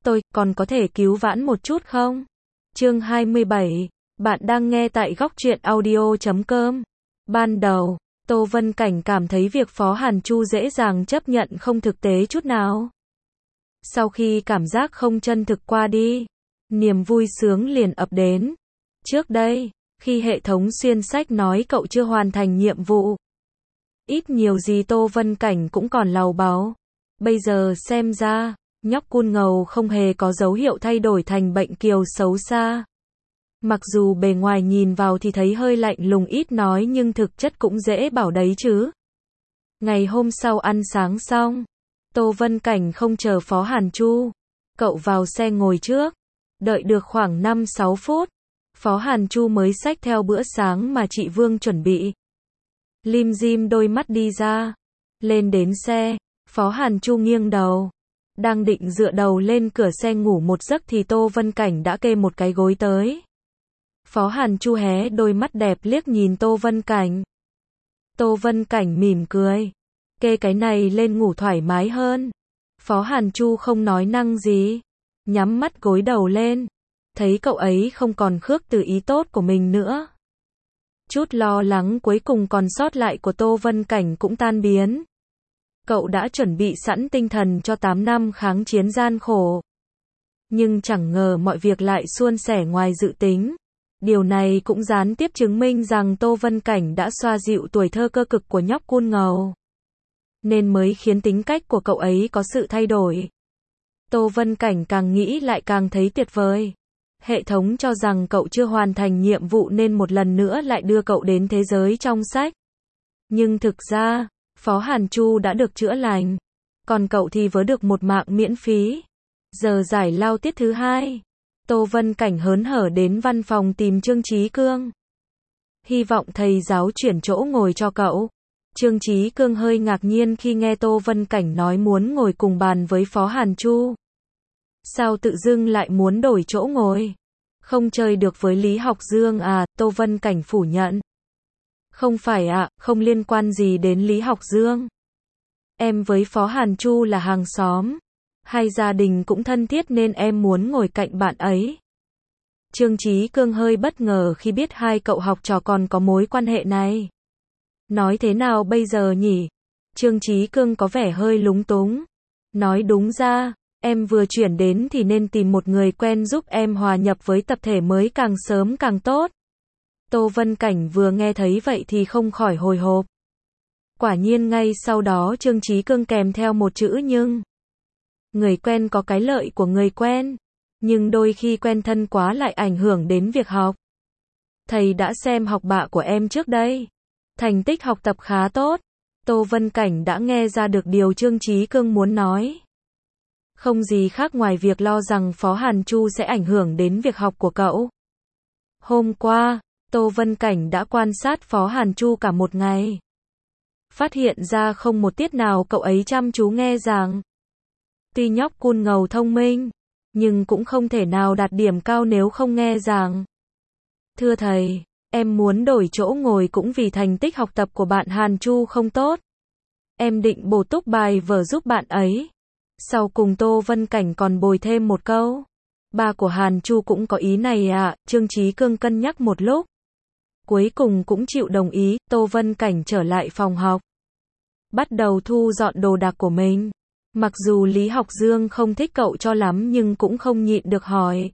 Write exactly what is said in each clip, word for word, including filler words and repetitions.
Tôi, còn có thể cứu vãn một chút không? Chương hai mươi bảy, bạn đang nghe tại góc truyện audio chấm com. Ban đầu, Tô Vân Cảnh cảm thấy việc Phó Hàn Chu dễ dàng chấp nhận không thực tế chút nào. Sau khi cảm giác không chân thực qua đi, niềm vui sướng liền ập đến. Trước đây, khi hệ thống xuyên sách nói cậu chưa hoàn thành nhiệm vụ, ít nhiều gì Tô Vân Cảnh cũng còn lầu bầu. Bây giờ xem ra, nhóc cun ngầu không hề có dấu hiệu thay đổi thành bệnh kiều xấu xa. Mặc dù bề ngoài nhìn vào thì thấy hơi lạnh lùng ít nói nhưng thực chất cũng dễ bảo đấy chứ. Ngày hôm sau ăn sáng xong, Tô Vân Cảnh không chờ Phó Hàn Chu. Cậu vào xe ngồi trước. Đợi được khoảng năm sáu phút, Phó Hàn Chu mới xách theo bữa sáng mà chị Vương chuẩn bị. Lim dim đôi mắt đi ra. Lên đến xe, Phó Hàn Chu nghiêng đầu. Đang định dựa đầu lên cửa xe ngủ một giấc thì Tô Vân Cảnh đã kê một cái gối tới. Phó Hàn Chu hé đôi mắt đẹp liếc nhìn Tô Vân Cảnh. Tô Vân Cảnh mỉm cười. Kê cái này lên ngủ thoải mái hơn. Phó Hàn Chu không nói năng gì. Nhắm mắt gối đầu lên. Thấy cậu ấy không còn khước từ ý tốt của mình nữa. Chút lo lắng cuối cùng còn sót lại của Tô Vân Cảnh cũng tan biến. Cậu đã chuẩn bị sẵn tinh thần cho tám năm kháng chiến gian khổ. Nhưng chẳng ngờ mọi việc lại suôn sẻ ngoài dự tính. Điều này cũng gián tiếp chứng minh rằng Tô Vân Cảnh đã xoa dịu tuổi thơ cơ cực của nhóc cun ngầu. Nên mới khiến tính cách của cậu ấy có sự thay đổi. Tô Vân Cảnh càng nghĩ lại càng thấy tuyệt vời. Hệ thống cho rằng cậu chưa hoàn thành nhiệm vụ nên một lần nữa lại đưa cậu đến thế giới trong sách. Nhưng thực ra, Phó Hàn Chu đã được chữa lành. Còn cậu thì vớ được một mạng miễn phí. Giờ giải lao tiết thứ hai. Tô Vân Cảnh hớn hở đến văn phòng tìm Trương Chí Cương. Hy vọng thầy giáo chuyển chỗ ngồi cho cậu. Trương Chí Cương hơi ngạc nhiên khi nghe Tô Vân Cảnh nói muốn ngồi cùng bàn với Phó Hàn Chu. Sao tự dưng lại muốn đổi chỗ ngồi? Không chơi được với Lý Học Dương à? Tô Vân Cảnh phủ nhận. Không phải ạ, à, không liên quan gì đến Lý Học Dương. Em với Phó Hàn Chu là hàng xóm. Hai gia đình cũng thân thiết nên em muốn ngồi cạnh bạn ấy. Trương Chí Cương hơi bất ngờ khi biết hai cậu học trò còn có mối quan hệ này. Nói thế nào bây giờ nhỉ? Trương Chí Cương có vẻ hơi lúng túng. Nói đúng ra, em vừa chuyển đến thì nên tìm một người quen giúp em hòa nhập với tập thể mới càng sớm càng tốt. Tô Vân Cảnh vừa nghe thấy vậy thì không khỏi hồi hộp. Quả nhiên ngay sau đó Trương Chí Cương kèm theo một chữ nhưng. Người quen có cái lợi của người quen, nhưng đôi khi quen thân quá lại ảnh hưởng đến việc học. Thầy đã xem học bạ của em trước đây. Thành tích học tập khá tốt. Tô Vân Cảnh đã nghe ra được điều Trương Chí Cương muốn nói. Không gì khác ngoài việc lo rằng Phó Hàn Chu sẽ ảnh hưởng đến việc học của cậu. Hôm qua, Tô Vân Cảnh đã quan sát Phó Hàn Chu cả một ngày. Phát hiện ra không một tiết nào cậu ấy chăm chú nghe giảng. Tuy nhóc cun ngầu thông minh, nhưng cũng không thể nào đạt điểm cao nếu không nghe giảng. Thưa thầy, em muốn đổi chỗ ngồi cũng vì thành tích học tập của bạn Hàn Chu không tốt. Em định bổ túc bài vở giúp bạn ấy. Sau cùng Tô Vân Cảnh còn bồi thêm một câu. Ba của Hàn Chu cũng có ý này à? Trương Chí Cương cân nhắc một lúc. Cuối cùng cũng chịu đồng ý. Tô Vân Cảnh trở lại phòng học. Bắt đầu thu dọn đồ đạc của mình. Mặc dù Lý Học Dương không thích cậu cho lắm nhưng cũng không nhịn được hỏi.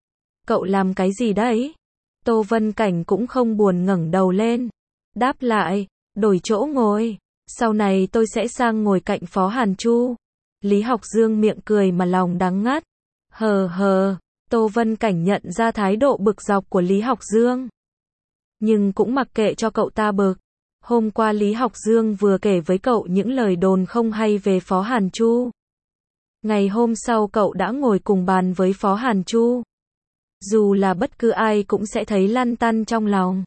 Cậu làm cái gì đấy? Tô Vân Cảnh cũng không buồn ngẩng đầu lên. Đáp lại, đổi chỗ ngồi. Sau này tôi sẽ sang ngồi cạnh Phó Hàn Chu. Lý Học Dương miệng cười mà lòng đắng ngắt. Hờ hờ, Tô Vân Cảnh nhận ra thái độ bực dọc của Lý Học Dương. Nhưng cũng mặc kệ cho cậu ta bực. Hôm qua Lý Học Dương vừa kể với cậu những lời đồn không hay về Phó Hàn Chu. Ngày hôm sau cậu đã ngồi cùng bàn với Phó Hàn Chu. Dù là bất cứ ai cũng sẽ thấy lăn tăn trong lòng.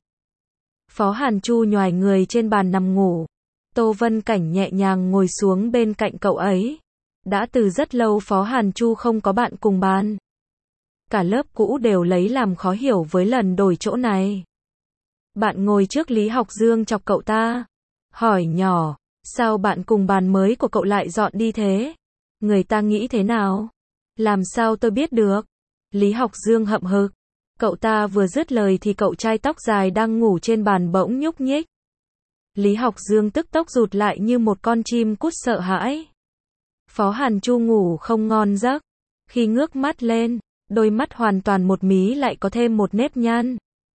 Phó Hàn Chu nhoài người trên bàn nằm ngủ. Tô Vân Cảnh nhẹ nhàng ngồi xuống bên cạnh cậu ấy. Đã từ rất lâu Phó Hàn Chu không có bạn cùng bàn. Cả lớp cũ đều lấy làm khó hiểu với lần đổi chỗ này. Bạn ngồi trước Lý Học Dương chọc cậu ta. Hỏi nhỏ, sao bạn cùng bàn mới của cậu lại dọn đi thế? Người ta nghĩ thế nào? Làm sao tôi biết được? Lý Học Dương hậm hực. Cậu ta vừa dứt lời thì cậu trai tóc dài đang ngủ trên bàn bỗng nhúc nhích. Lý Học Dương tức tốc rụt lại như một con chim cút sợ hãi. Phó Hàn Chu ngủ không ngon giấc. Khi ngước mắt lên, đôi mắt hoàn toàn một mí lại có thêm một nếp nhăn.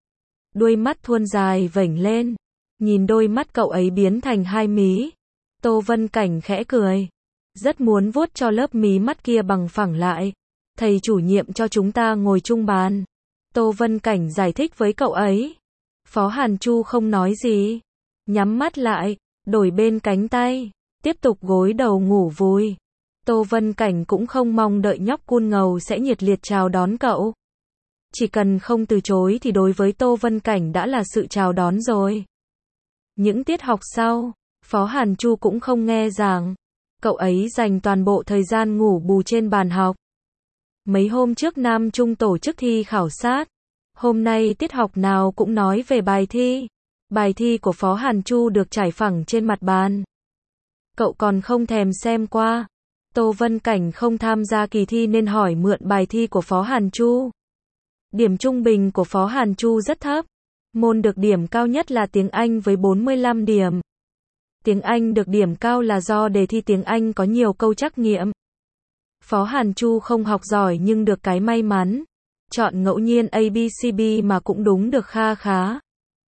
Đuôi mắt thuôn dài vểnh lên. Nhìn đôi mắt cậu ấy biến thành hai mí. Tô Vân Cảnh khẽ cười. Rất muốn vuốt cho lớp mí mắt kia bằng phẳng lại. Thầy chủ nhiệm cho chúng ta ngồi chung bàn. Tô Vân Cảnh giải thích với cậu ấy. Phó Hàn Chu không nói gì. Nhắm mắt lại, đổi bên cánh tay. Tiếp tục gối đầu ngủ vùi. Tô Vân Cảnh cũng không mong đợi nhóc cun ngầu sẽ nhiệt liệt chào đón cậu. Chỉ cần không từ chối thì đối với Tô Vân Cảnh đã là sự chào đón rồi. Những tiết học sau, Phó Hàn Chu cũng không nghe giảng. Cậu ấy dành toàn bộ thời gian ngủ bù trên bàn học. Mấy hôm trước Nam Trung tổ chức thi khảo sát. Hôm nay tiết học nào cũng nói về bài thi. Bài thi của Phó Hàn Chu được trải phẳng trên mặt bàn. Cậu còn không thèm xem qua. Tô Vân Cảnh không tham gia kỳ thi nên hỏi mượn bài thi của Phó Hàn Chu. Điểm trung bình của Phó Hàn Chu rất thấp. Môn được điểm cao nhất là tiếng Anh với bốn mươi lăm điểm. Tiếng Anh được điểm cao là do đề thi tiếng Anh có nhiều câu trắc nghiệm. Phó Hàn Chu không học giỏi nhưng được cái may mắn. Chọn ngẫu nhiên A B C B mà cũng đúng được kha khá.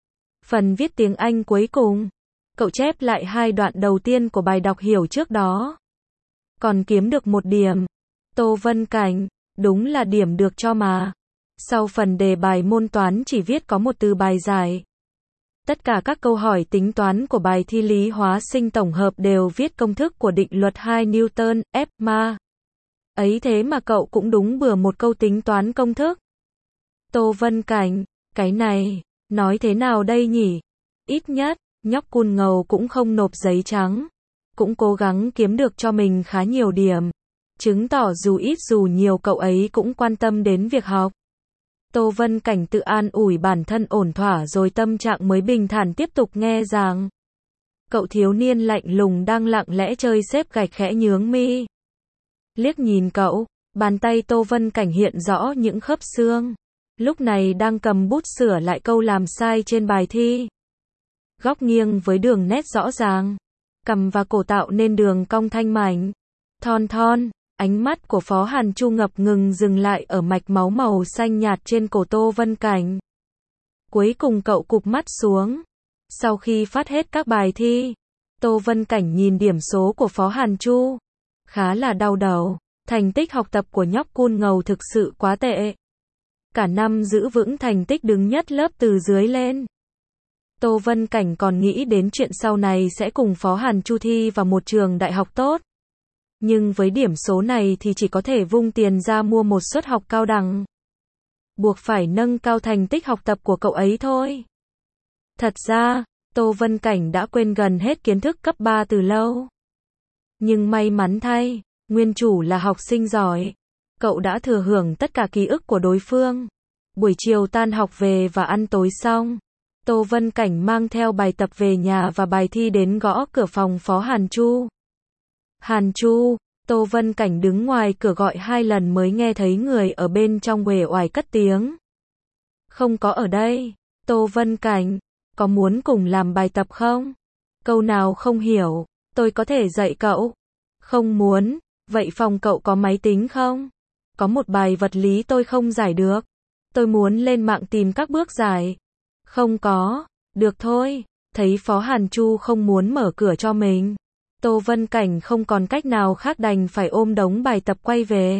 Phần viết tiếng Anh cuối cùng, cậu chép lại hai đoạn đầu tiên của bài đọc hiểu trước đó. Còn kiếm được một điểm. Tô Vân Cảnh, đúng là điểm được cho mà. Sau phần đề bài môn toán chỉ viết có một từ bài giải. Tất cả các câu hỏi tính toán của bài thi lý hóa sinh tổng hợp đều viết công thức của định luật hai Newton, F ma. Ấy thế mà cậu cũng đúng bừa một câu tính toán công thức. Tô Vân Cảnh, cái này, nói thế nào đây nhỉ? Ít nhất, nhóc cun ngầu cũng không nộp giấy trắng. Cũng cố gắng kiếm được cho mình khá nhiều điểm. Chứng tỏ dù ít dù nhiều cậu ấy cũng quan tâm đến việc học. Tô Vân Cảnh tự an ủi bản thân ổn thỏa rồi tâm trạng mới bình thản tiếp tục nghe giảng. Cậu thiếu niên lạnh lùng đang lặng lẽ chơi xếp gạch khẽ nhướng mi. Liếc nhìn cậu, bàn tay Tô Vân Cảnh hiện rõ những khớp xương. Lúc này đang cầm bút sửa lại câu làm sai trên bài thi. Góc nghiêng với đường nét rõ ràng. Cằm và cổ tạo nên đường cong thanh mảnh. Thon thon, ánh mắt của Phó Hàn Chu ngập ngừng dừng lại ở mạch máu màu xanh nhạt trên cổ Tô Vân Cảnh. Cuối cùng cậu cụp mắt xuống. Sau khi phát hết các bài thi, Tô Vân Cảnh nhìn điểm số của Phó Hàn Chu. Khá là đau đầu, thành tích học tập của nhóc cun ngầu thực sự quá tệ. Cả năm giữ vững thành tích đứng nhất lớp từ dưới lên. Tô Vân Cảnh còn nghĩ đến chuyện sau này sẽ cùng Phó Hàn Chu thi vào một trường đại học tốt. Nhưng với điểm số này thì chỉ có thể vung tiền ra mua một suất học cao đẳng. Buộc phải nâng cao thành tích học tập của cậu ấy thôi. Thật ra, Tô Vân Cảnh đã quên gần hết kiến thức cấp ba từ lâu. Nhưng may mắn thay, nguyên chủ là học sinh giỏi. Cậu đã thừa hưởng tất cả ký ức của đối phương. Buổi chiều tan học về và ăn tối xong, Tô Vân Cảnh mang theo bài tập về nhà và bài thi đến gõ cửa phòng Phó Hàn Chu. Hàn Chu, Tô Vân Cảnh đứng ngoài cửa gọi hai lần mới nghe thấy người ở bên trong uể oải cất tiếng. Không có ở đây. Tô Vân Cảnh, có muốn cùng làm bài tập không? Câu nào không hiểu, tôi có thể dạy cậu. Không muốn, vậy phòng cậu có máy tính không? Có một bài vật lý tôi không giải được. Tôi muốn lên mạng tìm các bước giải. Không có, được thôi. Thấy Phó Hàn Chu không muốn mở cửa cho mình, Tô Vân Cảnh không còn cách nào khác đành phải ôm đống bài tập quay về.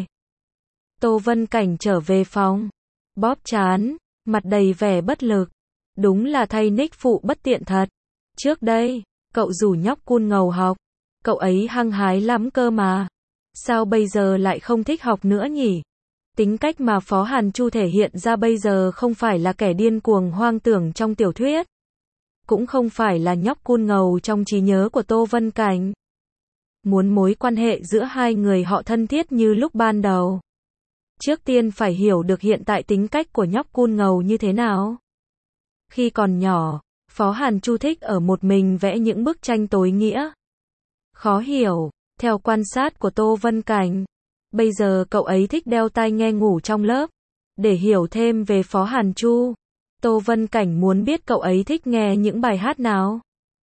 Tô Vân Cảnh trở về phòng, bóp trán, mặt đầy vẻ bất lực. Đúng là thay Nick phụ bất tiện thật. Trước đây, cậu rủ nhóc cun ngầu học. Cậu ấy hăng hái lắm cơ mà. Sao bây giờ lại không thích học nữa nhỉ? Tính cách mà Phó Hàn Chu thể hiện ra bây giờ không phải là kẻ điên cuồng hoang tưởng trong tiểu thuyết. Cũng không phải là nhóc cun ngầu trong trí nhớ của Tô Vân Cảnh. Muốn mối quan hệ giữa hai người họ thân thiết như lúc ban đầu, trước tiên phải hiểu được hiện tại tính cách của nhóc cun ngầu như thế nào. Khi còn nhỏ, Phó Hàn Chu thích ở một mình vẽ những bức tranh tối nghĩa. Khó hiểu, theo quan sát của Tô Vân Cảnh, Bây giờ cậu ấy thích đeo tai nghe ngủ trong lớp. Để hiểu thêm về Phó Hàn Chu, Tô Vân Cảnh muốn biết cậu ấy thích nghe những bài hát nào.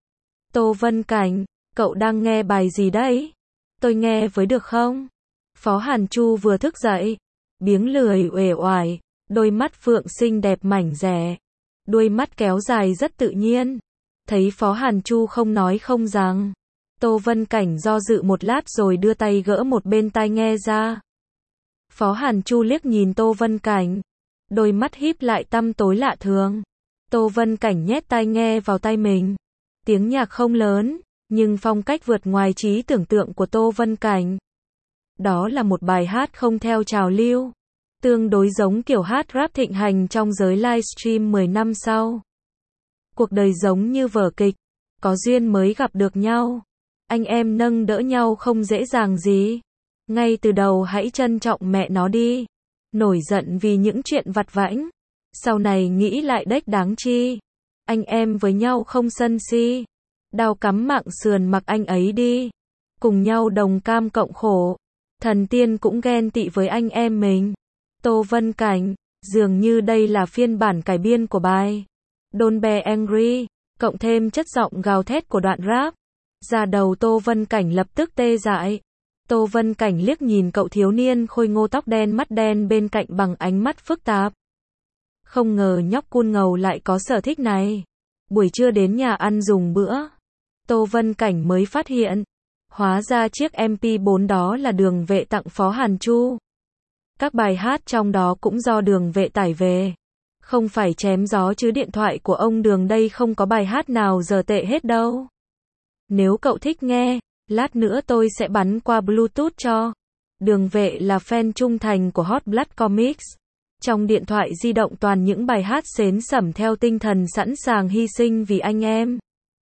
Tô Vân Cảnh, cậu đang nghe bài gì đấy? Tôi nghe với được không? Phó Hàn Chu vừa thức dậy, biếng lười uể oải, đôi mắt phượng xinh đẹp mảnh dẻ, đuôi mắt kéo dài rất tự nhiên. Thấy Phó Hàn Chu không nói không rằng, Tô Vân Cảnh do dự một lát rồi đưa tay gỡ một bên tai nghe ra. Phó Hàn Chu liếc nhìn Tô Vân Cảnh, đôi mắt híp lại tăm tối lạ thường. Tô Vân Cảnh nhét tai nghe vào tai mình. Tiếng nhạc không lớn, nhưng phong cách vượt ngoài trí tưởng tượng của Tô Vân Cảnh. Đó là một bài hát không theo trào lưu, tương đối giống kiểu hát rap thịnh hành trong giới livestream mười năm sau. Cuộc đời giống như vở kịch, có duyên mới gặp được nhau. Anh em nâng đỡ nhau không dễ dàng gì. Ngay từ đầu hãy trân trọng mẹ nó đi. Nổi giận vì những chuyện vặt vãnh, sau này nghĩ lại đếch đáng chi. Anh em với nhau không sân si. Đao cắm mạng sườn mặc anh ấy đi. Cùng nhau đồng cam cộng khổ. Thần tiên cũng ghen tị với anh em mình. Tô Vân Cảnh, dường như đây là phiên bản cải biên của bài Don't Be Angry, cộng thêm chất giọng gào thét của đoạn rap. Da đầu Tô Vân Cảnh lập tức tê dại. Tô Vân Cảnh liếc nhìn cậu thiếu niên khôi ngô tóc đen mắt đen bên cạnh bằng ánh mắt phức tạp. Không ngờ nhóc cun ngầu lại có sở thích này. Buổi trưa đến nhà ăn dùng bữa, Tô Vân Cảnh mới phát hiện, hóa ra chiếc em pê bốn đó là Đường Vệ tặng Phó Hàn Chu. Các bài hát trong đó cũng do Đường Vệ tải về. Không phải chém gió chứ điện thoại của ông Đường đây không có bài hát nào giờ tệ hết đâu. Nếu cậu thích nghe, lát nữa tôi sẽ bắn qua Bluetooth cho. Đường Vệ là fan trung thành của Hot Blood Comics. Trong điện thoại di động toàn những bài hát xến xẩm theo tinh thần sẵn sàng hy sinh vì anh em.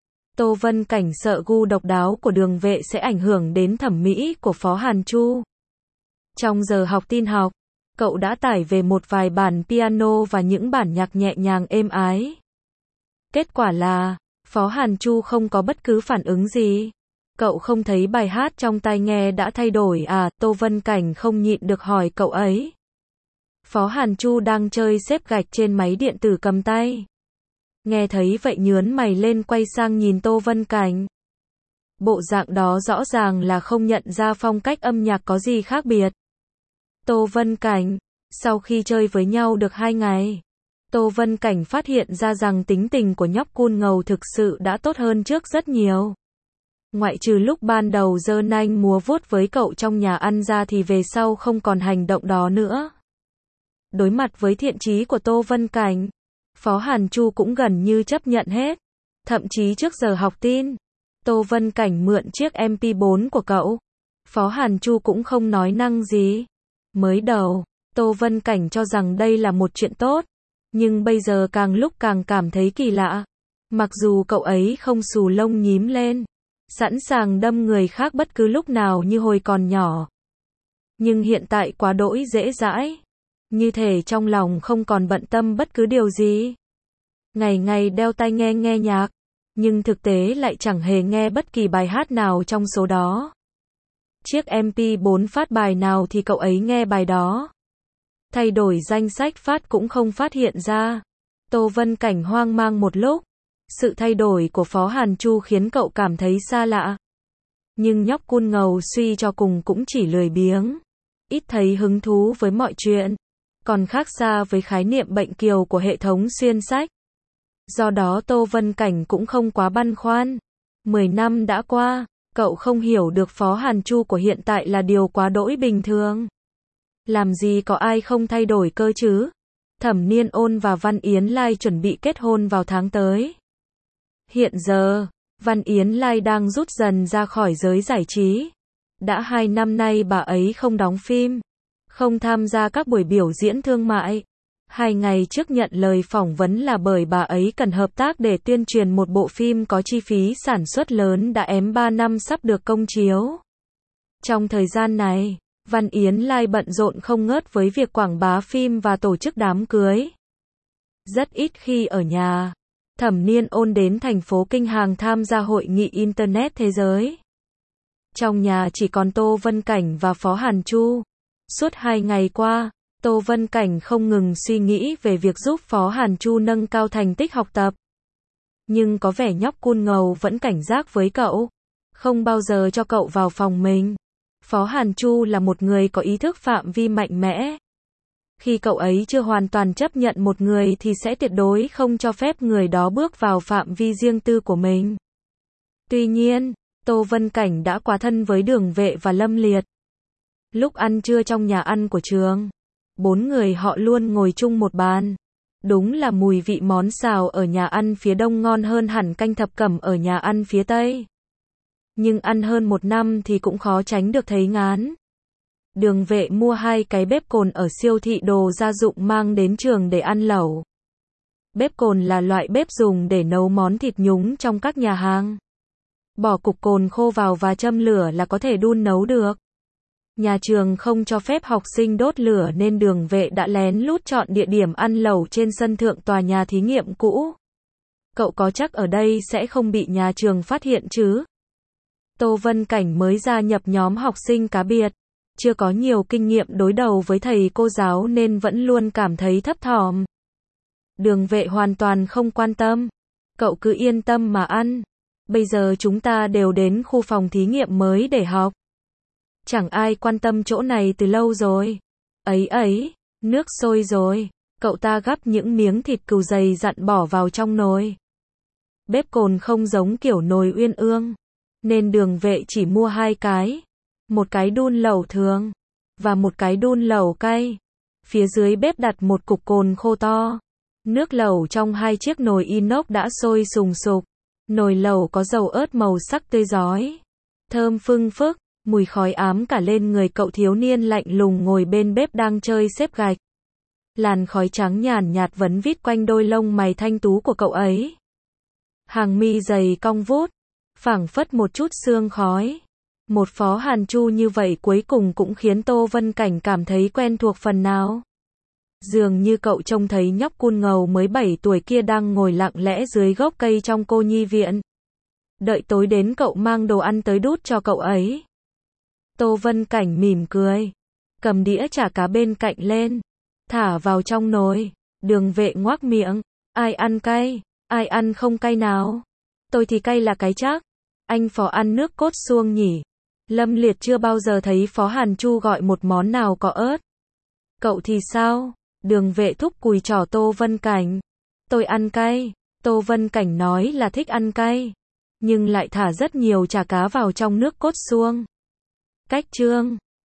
Tô Vân Cảnh sợ gu độc đáo của Đường Vệ sẽ ảnh hưởng đến thẩm mỹ của Phó Hàn Chu. Trong giờ học tin học, cậu đã tải về một vài bản piano và những bản nhạc nhẹ nhàng êm ái. Kết quả là, Phó Hàn Chu không có bất cứ phản ứng gì. Cậu không thấy bài hát trong tai nghe đã thay đổi à? Tô Vân Cảnh không nhịn được hỏi cậu ấy. Phó Hàn Chu đang chơi xếp gạch trên máy điện tử cầm tay. Nghe thấy vậy nhướn mày lên quay sang nhìn Tô Vân Cảnh. Bộ dạng đó rõ ràng là không nhận ra phong cách âm nhạc có gì khác biệt. Tô Vân Cảnh, sau khi chơi với nhau được hai ngày, Tô Vân Cảnh phát hiện ra rằng tính tình của nhóc cun ngầu thực sự đã tốt hơn trước rất nhiều. Ngoại trừ lúc ban đầu giơ nanh múa vuốt với cậu trong nhà ăn ra thì về sau không còn hành động đó nữa. Đối mặt với thiện chí của Tô Vân Cảnh, Phó Hàn Chu cũng gần như chấp nhận hết. Thậm chí trước giờ học tin, Tô Vân Cảnh mượn chiếc em pê bốn của cậu, Phó Hàn Chu cũng không nói năng gì. Mới đầu, Tô Vân Cảnh cho rằng đây là một chuyện tốt, nhưng bây giờ càng lúc càng cảm thấy kỳ lạ. Mặc dù cậu ấy không xù lông nhím lên, sẵn sàng đâm người khác bất cứ lúc nào như hồi còn nhỏ, nhưng hiện tại quá đỗi dễ dãi, như thể trong lòng không còn bận tâm bất cứ điều gì. Ngày ngày đeo tai nghe nghe nhạc, nhưng thực tế lại chẳng hề nghe bất kỳ bài hát nào trong số đó. Chiếc em pê bốn phát bài nào thì cậu ấy nghe bài đó. Thay đổi danh sách phát cũng không phát hiện ra. Tô Vân Cảnh hoang mang một lúc. Sự thay đổi của Phó Hàn Chu khiến cậu cảm thấy xa lạ. Nhưng nhóc cun ngầu suy cho cùng cũng chỉ lười biếng, ít thấy hứng thú với mọi chuyện, còn khác xa với khái niệm bệnh kiều của hệ thống xuyên sách. Do đó Tô Vân Cảnh cũng không quá băn khoăn. Mười năm đã qua, cậu không hiểu được Phó Hàn Chu của hiện tại là điều quá đỗi bình thường. Làm gì có ai không thay đổi cơ chứ? Thẩm Niên Ôn và Văn Yến Lai chuẩn bị kết hôn vào tháng tới. Hiện giờ, Văn Yến Lai đang rút dần ra khỏi giới giải trí. Đã hai năm nay bà ấy không đóng phim, không tham gia các buổi biểu diễn thương mại. Hai ngày trước nhận lời phỏng vấn là bởi bà ấy cần hợp tác để tuyên truyền một bộ phim có chi phí sản xuất lớn đã ém ba năm sắp được công chiếu. Trong thời gian này, Văn Yến Lai bận rộn không ngớt với việc quảng bá phim và tổ chức đám cưới. Rất ít khi ở nhà, Thẩm Niên Ôn đến thành phố Kinh Hàng tham gia hội nghị Internet thế giới. Trong nhà chỉ còn Tô Vân Cảnh và Phó Hàn Chu. Suốt hai ngày qua, Tô Vân Cảnh không ngừng suy nghĩ về việc giúp Phó Hàn Chu nâng cao thành tích học tập. Nhưng có vẻ nhóc cun ngầu vẫn cảnh giác với cậu, không bao giờ cho cậu vào phòng mình. Phó Hàn Chu là một người có ý thức phạm vi mạnh mẽ. Khi cậu ấy chưa hoàn toàn chấp nhận một người thì sẽ tuyệt đối không cho phép người đó bước vào phạm vi riêng tư của mình. Tuy nhiên, Tô Vân Cảnh đã quá thân với Đường Vệ và Lâm Liệt. Lúc ăn trưa trong nhà ăn của trường, bốn người họ luôn ngồi chung một bàn. Đúng là mùi vị món xào ở nhà ăn phía đông ngon hơn hẳn canh thập cẩm ở nhà ăn phía tây. Nhưng ăn hơn một năm thì cũng khó tránh được thấy ngán. Đường Vệ mua hai cái bếp cồn ở siêu thị đồ gia dụng mang đến trường để ăn lẩu. Bếp cồn là loại bếp dùng để nấu món thịt nhúng trong các nhà hàng. Bỏ cục cồn khô vào và châm lửa là có thể đun nấu được. Nhà trường không cho phép học sinh đốt lửa nên Đường Vệ đã lén lút chọn địa điểm ăn lẩu trên sân thượng tòa nhà thí nghiệm cũ. Cậu có chắc ở đây sẽ không bị nhà trường phát hiện chứ? Tô Vân Cảnh mới gia nhập nhóm học sinh cá biệt, chưa có nhiều kinh nghiệm đối đầu với thầy cô giáo nên vẫn luôn cảm thấy thấp thỏm. Đường Vệ hoàn toàn không quan tâm. Cậu cứ yên tâm mà ăn. Bây giờ chúng ta đều đến khu phòng thí nghiệm mới để học. Chẳng ai quan tâm chỗ này từ lâu rồi. Ấy ấy, nước sôi rồi. Cậu ta gắp những miếng thịt cừu dày dặn bỏ vào trong nồi. Bếp cồn không giống kiểu nồi uyên ương, nên Đường Vệ chỉ mua hai cái. Một cái đun lẩu thường, và một cái đun lẩu cay. Phía dưới bếp đặt một cục cồn khô to. Nước lẩu trong hai chiếc nồi inox đã sôi sùng sục. Nồi lẩu có dầu ớt màu sắc tươi rói. Thơm phưng phức, mùi khói ám cả lên người cậu thiếu niên lạnh lùng ngồi bên bếp đang chơi xếp gạch. Làn khói trắng nhàn nhạt vấn vít quanh đôi lông mày thanh tú của cậu ấy. Hàng mi dày cong vút, phảng phất một chút sương khói. Một Phó Hàn Chu như vậy cuối cùng cũng khiến Tô Vân Cảnh cảm thấy quen thuộc phần nào. Dường như cậu trông thấy nhóc cun ngầu mới bảy tuổi kia đang ngồi lặng lẽ dưới gốc cây trong cô nhi viện. Đợi tối đến cậu mang đồ ăn tới đút cho cậu ấy. Tô Vân Cảnh mỉm cười, cầm đĩa chả cá bên cạnh lên, thả vào trong nồi. Đường Vệ ngoác miệng, ai ăn cay, ai ăn không cay nào? Tôi thì cay là cái chắc. Anh Phó ăn nước cốt suông nhỉ? Lâm Liệt chưa bao giờ thấy Phó Hàn Chu gọi một món nào có ớt. Cậu thì sao? Đường Vệ thúc cùi chỏ Tô Vân Cảnh. Tôi ăn cay. Tô Vân Cảnh nói là thích ăn cay, nhưng lại thả rất nhiều chả cá vào trong nước cốt suông. Cách chương